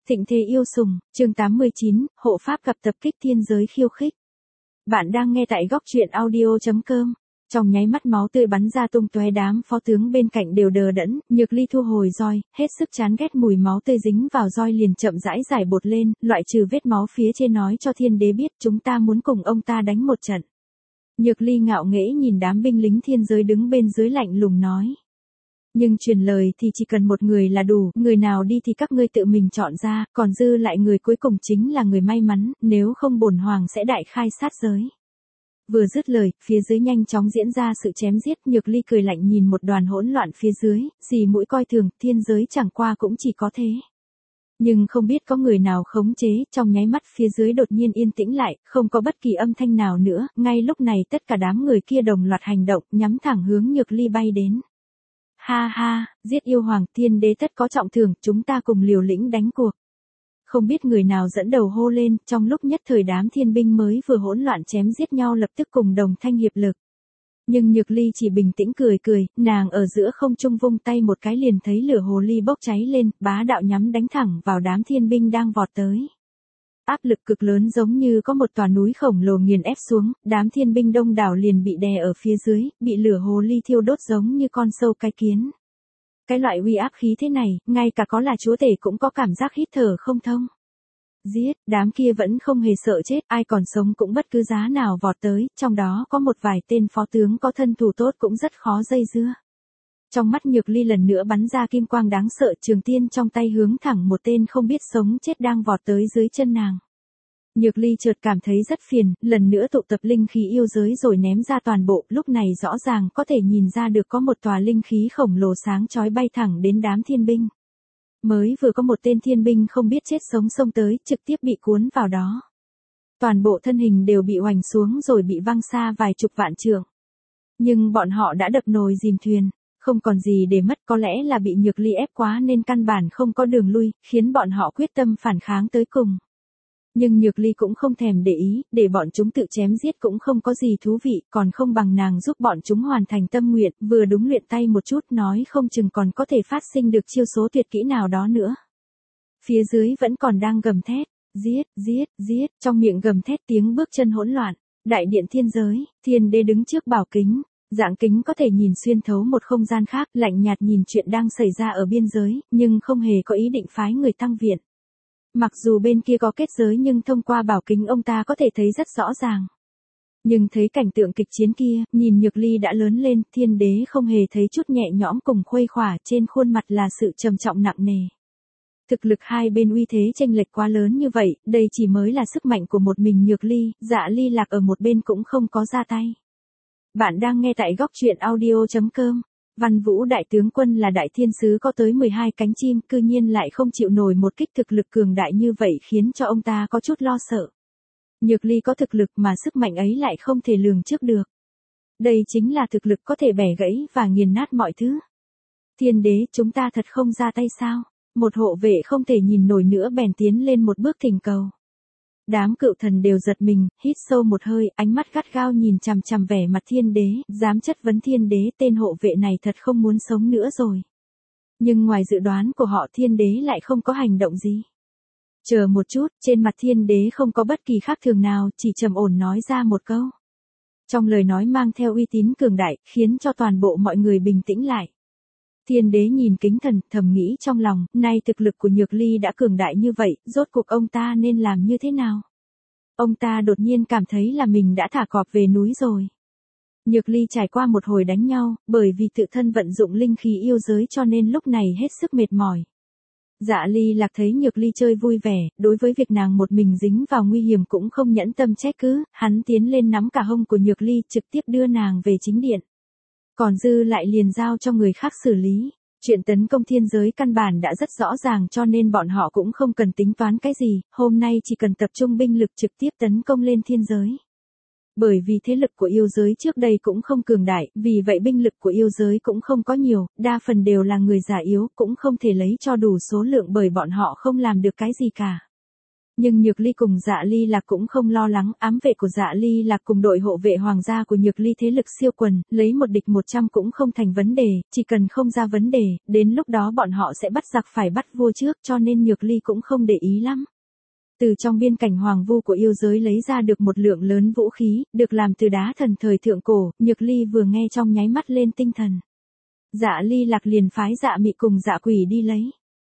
Thịnh thế yêu sùng, chương 89, hộ pháp gặp tập kích thiên giới khiêu khích. Bạn đang nghe tại góc truyện audio.com. Trong nháy mắt máu tươi bắn ra tung tóe, đám phó tướng bên cạnh đều đờ đẫn, Nhược Ly thu hồi roi, hết sức chán ghét mùi máu tươi dính vào roi liền chậm rãi giải bột lên, loại trừ vết máu phía trên nói cho thiên đế biết chúng ta muốn cùng ông ta đánh một trận. Nhược Ly ngạo nghễ nhìn đám binh lính thiên giới đứng bên dưới lạnh lùng nói. Nhưng truyền lời thì chỉ cần một người là đủ, người nào đi thì các ngươi tự mình chọn ra, còn dư lại người cuối cùng chính là người may mắn, nếu không bổn hoàng sẽ đại khai sát giới. Vừa dứt lời, phía dưới nhanh chóng diễn ra sự chém giết, Nhược Ly cười lạnh nhìn một đoàn hỗn loạn phía dưới, dì mũi coi thường, thiên giới chẳng qua cũng chỉ có thế. Nhưng không biết có người nào khống chế, trong nháy mắt phía dưới đột nhiên yên tĩnh lại, không có bất kỳ âm thanh nào nữa, ngay lúc này tất cả đám người kia đồng loạt hành động, nhắm thẳng hướng Nhược Ly bay đến. Ha ha, giết yêu hoàng, thiên đế tất có trọng thưởng, chúng ta cùng liều lĩnh đánh cuộc. Không biết người nào dẫn đầu hô lên, trong lúc nhất thời đám thiên binh mới vừa hỗn loạn chém giết nhau lập tức cùng đồng thanh hiệp lực. Nhưng Nhược Ly chỉ bình tĩnh cười cười, nàng ở giữa không trung vung tay một cái liền thấy lửa hồ ly bốc cháy lên, bá đạo nhắm đánh thẳng vào đám thiên binh đang vọt tới. Áp lực cực lớn giống như có một tòa núi khổng lồ nghiền ép xuống, đám thiên binh đông đảo liền bị đè ở phía dưới, bị lửa hồ ly thiêu đốt giống như con sâu cái kiến. Cái loại uy áp khí thế này, ngay cả có là chúa tể cũng có cảm giác hít thở không thông. Giết, đám kia vẫn không hề sợ chết, ai còn sống cũng bất cứ giá nào vọt tới, trong đó có một vài tên phó tướng có thân thủ tốt cũng rất khó dây dưa. Trong mắt Nhược Ly lần nữa bắn ra kim quang đáng sợ, trường tiên trong tay hướng thẳng một tên không biết sống chết đang vọt tới dưới chân nàng. Nhược Ly chợt cảm thấy rất phiền, lần nữa tụ tập linh khí yêu giới rồi ném ra toàn bộ, lúc này rõ ràng có thể nhìn ra được có một tòa linh khí khổng lồ sáng chói bay thẳng đến đám thiên binh. Mới vừa có một tên thiên binh không biết chết sống xông tới, trực tiếp bị cuốn vào đó. Toàn bộ thân hình đều bị oành xuống rồi bị văng xa vài chục vạn trượng. Nhưng bọn họ đã đập nồi dìm thuyền. Không còn gì để mất, có lẽ là bị Nhược Ly ép quá nên căn bản không có đường lui, khiến bọn họ quyết tâm phản kháng tới cùng. Nhưng Nhược Ly cũng không thèm để ý, để bọn chúng tự chém giết cũng không có gì thú vị, còn không bằng nàng giúp bọn chúng hoàn thành tâm nguyện, vừa đúng luyện tay một chút nói không chừng còn có thể phát sinh được chiêu số tuyệt kỹ nào đó nữa. Phía dưới vẫn còn đang gầm thét, giết, giết, giết, trong miệng gầm thét tiếng bước chân hỗn loạn, đại điện thiên giới, thiên đế đứng trước bảo kính. Dạng kính có thể nhìn xuyên thấu một không gian khác, lạnh nhạt nhìn chuyện đang xảy ra ở biên giới, nhưng không hề có ý định phái người tăng viện. Mặc dù bên kia có kết giới nhưng thông qua bảo kính ông ta có thể thấy rất rõ ràng. Nhưng thấy cảnh tượng kịch chiến kia, nhìn Nhược Ly đã lớn lên, thiên đế không hề thấy chút nhẹ nhõm cùng khuây khỏa, trên khuôn mặt là sự trầm trọng nặng nề. Thực lực hai bên uy thế chênh lệch quá lớn như vậy, đây chỉ mới là sức mạnh của một mình Nhược Ly, Dạ Ly Lạc ở một bên cũng không có ra tay. Bạn đang nghe tại góc truyện audio.com. Văn Vũ đại tướng quân là đại thiên sứ có tới 12 cánh chim, cư nhiên lại không chịu nổi một kích thực lực cường đại như vậy khiến cho ông ta có chút lo sợ. Nhược Ly có thực lực mà sức mạnh ấy lại không thể lường trước được. Đây chính là thực lực có thể bẻ gãy và nghiền nát mọi thứ. Thiên đế, chúng ta thật không ra tay sao? Một hộ vệ không thể nhìn nổi nữa bèn tiến lên một bước thỉnh cầu. Đám cựu thần đều giật mình, hít sâu một hơi, ánh mắt gắt gao nhìn chằm chằm vẻ mặt thiên đế, dám chất vấn thiên đế, tên hộ vệ này thật không muốn sống nữa rồi. Nhưng ngoài dự đoán của họ thiên đế lại không có hành động gì. Chờ một chút, trên mặt thiên đế không có bất kỳ khác thường nào, chỉ trầm ổn nói ra một câu. Trong lời nói mang theo uy tín cường đại, khiến cho toàn bộ mọi người bình tĩnh lại. Thiên đế nhìn kính thần, thầm nghĩ trong lòng, nay thực lực của Nhược Ly đã cường đại như vậy, rốt cuộc ông ta nên làm như thế nào? Ông ta đột nhiên cảm thấy là mình đã thả cọp về núi rồi. Nhược Ly trải qua một hồi đánh nhau, bởi vì tự thân vận dụng linh khí yêu giới cho nên lúc này hết sức mệt mỏi. Dạ Ly Lạc thấy Nhược Ly chơi vui vẻ, đối với việc nàng một mình dính vào nguy hiểm cũng không nhẫn tâm trách cứ, hắn tiến lên nắm cả hông của Nhược Ly trực tiếp đưa nàng về chính điện. Còn dư lại liền giao cho người khác xử lý. Chuyện tấn công thiên giới căn bản đã rất rõ ràng cho nên bọn họ cũng không cần tính toán cái gì, hôm nay chỉ cần tập trung binh lực trực tiếp tấn công lên thiên giới. Bởi vì thế lực của yêu giới trước đây cũng không cường đại, vì vậy binh lực của yêu giới cũng không có nhiều, đa phần đều là người già yếu, cũng không thể lấy cho đủ số lượng bởi bọn họ không làm được cái gì cả. Nhưng Nhược Ly cùng Dạ Ly Lạc cũng không lo lắng, ám vệ của Dạ Ly Lạc cùng đội hộ vệ hoàng gia của Nhược Ly thế lực siêu quần, lấy một địch 100 cũng không thành vấn đề, chỉ cần không ra vấn đề, đến lúc đó bọn họ sẽ bắt giặc phải bắt vua trước, cho nên Nhược Ly cũng không để ý lắm. Từ trong biên cảnh hoàng vu của yêu giới lấy ra được một lượng lớn vũ khí, được làm từ đá thần thời thượng cổ, Nhược Ly vừa nghe trong nháy mắt lên tinh thần. Dạ Ly Lạc liền phái Dạ Mị cùng Dạ Quỷ đi lấy.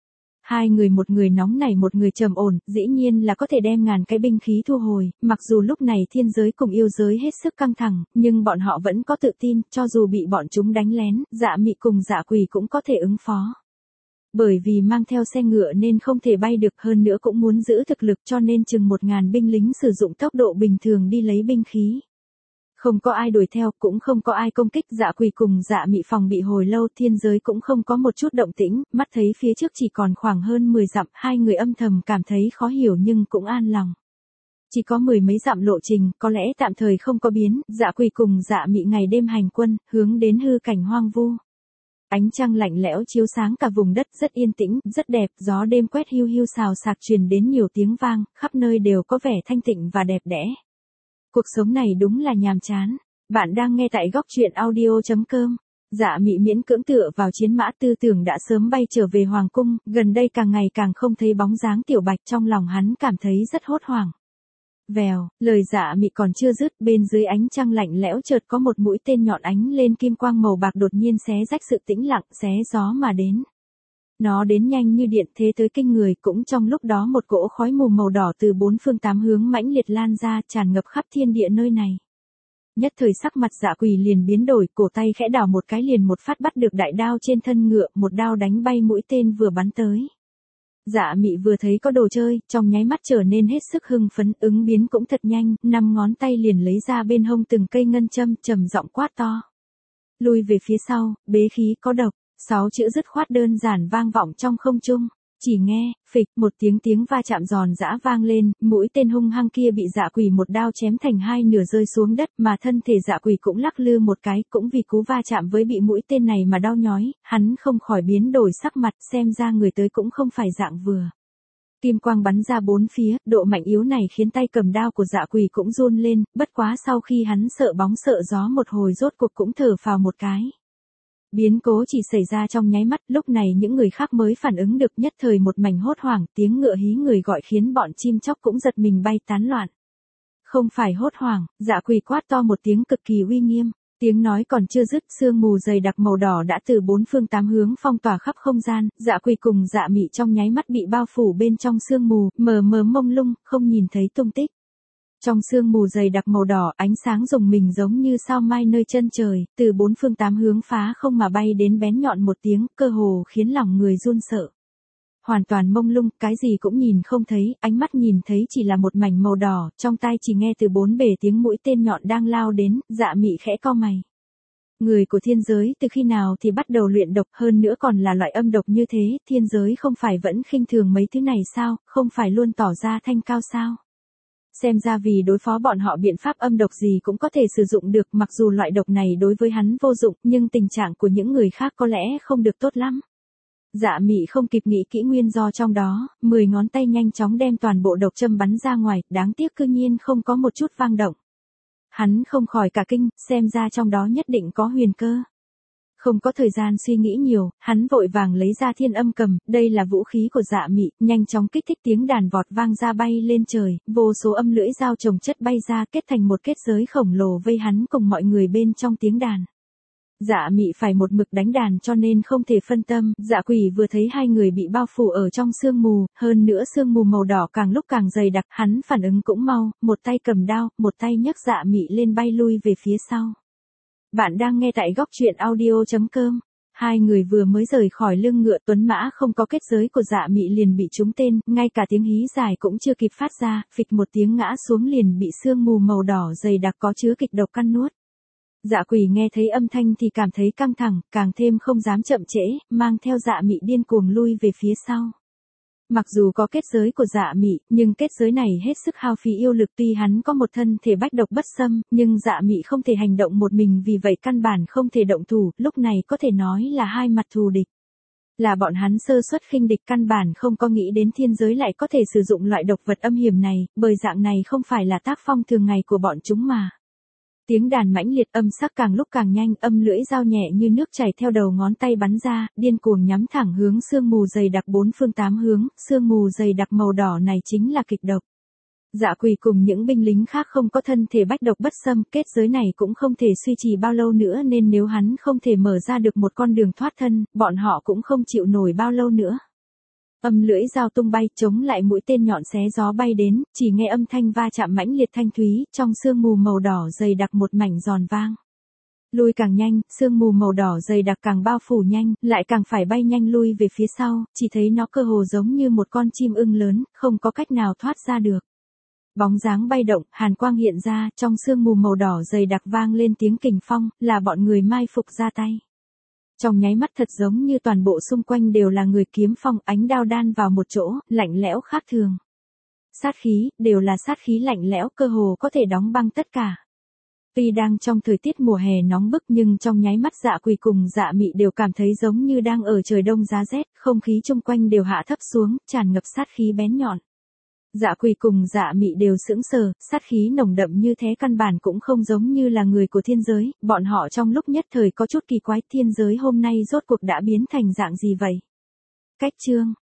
Hai người, một người nóng nảy một người trầm ổn, dĩ nhiên là có thể đem ngàn cái binh khí thu hồi, mặc dù lúc này thiên giới cùng yêu giới hết sức căng thẳng, nhưng bọn họ vẫn có tự tin, cho dù bị bọn chúng đánh lén, Dạ Mị cùng Dạ Quỷ cũng có thể ứng phó. Bởi vì mang theo xe ngựa nên không thể bay được, hơn nữa cũng muốn giữ thực lực, cho nên chừng 1000 binh lính sử dụng tốc độ bình thường đi lấy binh khí. Không có ai đuổi theo, cũng không có ai công kích. Dạ Quỷ cùng Dạ Mị phòng bị hồi lâu, thiên giới cũng không có một chút động tĩnh, mắt thấy phía trước chỉ còn khoảng hơn 10 dặm, hai người âm thầm cảm thấy khó hiểu nhưng cũng an lòng. Chỉ có 10 mấy dặm lộ trình, có lẽ tạm thời không có biến. Dạ Quỷ cùng Dạ Mị ngày đêm hành quân, hướng đến hư cảnh hoang vu. Ánh trăng lạnh lẽo chiếu sáng cả vùng đất, rất yên tĩnh, rất đẹp, gió đêm quét hiu hiu xào xạc truyền đến nhiều tiếng vang, khắp nơi đều có vẻ thanh tịnh và đẹp đẽ. Cuộc sống này đúng là nhàm chán. Bạn đang nghe tại góc truyện audio.com. Dạ Mị miễn cưỡng tựa vào chiến mã, tư tưởng đã sớm bay trở về hoàng cung, gần đây càng ngày càng không thấy bóng dáng Tiểu Bạch, trong lòng hắn cảm thấy rất hốt hoảng. Vèo, lời Dạ Mị còn chưa dứt, bên dưới ánh trăng lạnh lẽo chợt có một mũi tên nhọn ánh lên kim quang màu bạc đột nhiên xé rách sự tĩnh lặng, xé gió mà đến. Nó đến nhanh như điện, thế tới kinh người, cũng trong lúc đó một cỗ khói mù màu đỏ từ bốn phương tám hướng mãnh liệt lan ra, tràn ngập khắp thiên địa nơi này. Nhất thời sắc mặt Dạ Quỷ liền biến đổi, cổ tay khẽ đảo một cái liền một phát bắt được đại đao trên thân ngựa, một đao đánh bay mũi tên vừa bắn tới. Dạ Mị vừa thấy có đồ chơi, trong nháy mắt trở nên hết sức hưng phấn, ứng biến cũng thật nhanh, 5 ngón tay liền lấy ra bên hông từng cây ngân châm, trầm giọng quát to. Lui về phía sau, bế khí có độc. 6 chữ dứt khoát đơn giản vang vọng trong không trung. Chỉ nghe, phịch, một tiếng va chạm giòn giã vang lên, mũi tên hung hăng kia bị Dạ Quỷ một đao chém thành hai nửa rơi xuống đất, mà thân thể Dạ Quỷ cũng lắc lư một cái, cũng vì cú va chạm với bị mũi tên này mà đau nhói, hắn không khỏi biến đổi sắc mặt, xem ra người tới cũng không phải dạng vừa. Kim quang bắn ra bốn phía, độ mạnh yếu này khiến tay cầm đao của Dạ Quỷ cũng run lên, bất quá sau khi hắn sợ bóng sợ gió một hồi rốt cuộc cũng thở phào một cái. Biến cố chỉ xảy ra trong nháy mắt, lúc này những người khác mới phản ứng được, nhất thời một mảnh hốt hoảng, tiếng ngựa hí người gọi khiến bọn chim chóc cũng giật mình bay tán loạn. Không phải hốt hoảng, Dạ Quỷ quát to một tiếng cực kỳ uy nghiêm, tiếng nói còn chưa dứt, sương mù dày đặc màu đỏ đã từ bốn phương tám hướng phong tỏa khắp không gian, Dạ Quỷ cùng Dạ Mị trong nháy mắt bị bao phủ bên trong sương mù, mờ mờ mông lung, không nhìn thấy tung tích. Trong sương mù dày đặc màu đỏ, ánh sáng rùng mình giống như sao mai nơi chân trời, từ bốn phương tám hướng phá không mà bay đến bén nhọn một tiếng, cơ hồ khiến lòng người run sợ. Hoàn toàn mông lung, cái gì cũng nhìn không thấy, ánh mắt nhìn thấy chỉ là một mảnh màu đỏ, trong tai chỉ nghe từ bốn bề tiếng mũi tên nhọn đang lao đến, Dạ Mị khẽ cau mày. Người của thiên giới từ khi nào thì bắt đầu luyện độc, hơn nữa còn là loại âm độc như thế, thiên giới không phải vẫn khinh thường mấy thứ này sao, không phải luôn tỏ ra thanh cao sao? Xem ra vì đối phó bọn họ biện pháp âm độc gì cũng có thể sử dụng được, mặc dù loại độc này đối với hắn vô dụng, nhưng tình trạng của những người khác có lẽ không được tốt lắm. Dạ Mị không kịp nghĩ kỹ nguyên do trong đó, 10 ngón tay nhanh chóng đem toàn bộ độc châm bắn ra ngoài, đáng tiếc cư nhiên không có một chút vang động. Hắn không khỏi cả kinh, xem ra trong đó nhất định có huyền cơ. Không có thời gian suy nghĩ nhiều, hắn vội vàng lấy ra thiên âm cầm, đây là vũ khí của Dạ Mị, nhanh chóng kích thích tiếng đàn vọt vang ra bay lên trời, vô số âm lưỡi dao chồng chất bay ra kết thành một kết giới khổng lồ vây hắn cùng mọi người bên trong tiếng đàn. Dạ Mị phải một mực đánh đàn cho nên không thể phân tâm, Dạ Quỷ vừa thấy hai người bị bao phủ ở trong sương mù, hơn nữa sương mù màu đỏ càng lúc càng dày đặc, hắn phản ứng cũng mau, một tay cầm đao, một tay nhấc Dạ Mị lên bay lui về phía sau. Bạn đang nghe tại góc truyện audio.com. Hai người vừa mới rời khỏi lưng ngựa, tuấn mã không có kết giới của Dạ Mị liền bị trúng tên, ngay cả tiếng hí dài cũng chưa kịp phát ra, phịch một tiếng ngã xuống liền bị sương mù màu đỏ dày đặc có chứa kịch độc căn nuốt. Dạ Quỷ nghe thấy âm thanh thì cảm thấy căng thẳng, càng thêm không dám chậm trễ, mang theo Dạ Mị điên cuồng lui về phía sau. Mặc dù có kết giới của Dạ Mị, nhưng kết giới này hết sức hao phí yêu lực, tuy hắn có một thân thể bách độc bất xâm, nhưng Dạ Mị không thể hành động một mình, vì vậy căn bản không thể động thủ, lúc này có thể nói là hai mặt thù địch. Là bọn hắn sơ suất khinh địch, căn bản không có nghĩ đến thiên giới lại có thể sử dụng loại độc vật âm hiểm này, bởi dạng này không phải là tác phong thường ngày của bọn chúng mà. Tiếng đàn mãnh liệt, âm sắc càng lúc càng nhanh, âm lưỡi dao nhẹ như nước chảy theo đầu ngón tay bắn ra, điên cuồng nhắm thẳng hướng sương mù dày đặc bốn phương tám hướng, sương mù dày đặc màu đỏ này chính là kịch độc. Dạ Quỳ cùng những binh lính khác không có thân thể bách độc bất xâm, kết giới này cũng không thể duy trì bao lâu nữa, nên nếu hắn không thể mở ra được một con đường thoát thân, bọn họ cũng không chịu nổi bao lâu nữa. Âm lưỡi dao tung bay, chống lại mũi tên nhọn xé gió bay đến, chỉ nghe âm thanh va chạm mãnh liệt thanh thúy, trong sương mù màu đỏ dày đặc một mảnh giòn vang. Lui càng nhanh, sương mù màu đỏ dày đặc càng bao phủ nhanh, lại càng phải bay nhanh lui về phía sau, chỉ thấy nó cơ hồ giống như một con chim ưng lớn, không có cách nào thoát ra được. Bóng dáng bay động, hàn quang hiện ra, trong sương mù màu đỏ dày đặc vang lên tiếng kình phong, là bọn người mai phục ra tay. Trong nháy mắt thật giống như toàn bộ xung quanh đều là người kiếm phong, ánh đao đan vào một chỗ, lạnh lẽo khác thường. Sát khí, đều là sát khí lạnh lẽo, cơ hồ có thể đóng băng tất cả. Tuy đang trong thời tiết mùa hè nóng bức nhưng trong nháy mắt Dạ Quỳ cùng Dạ Mị đều cảm thấy giống như đang ở trời đông giá rét, không khí chung quanh đều hạ thấp xuống, tràn ngập sát khí bén nhọn. Dạ Quỳ cùng Dạ Mị đều sững sờ, sát khí nồng đậm như thế căn bản cũng không giống như là người của thiên giới, bọn họ trong lúc nhất thời có chút kỳ quái, thiên giới hôm nay rốt cuộc đã biến thành dạng gì vậy? Cách chương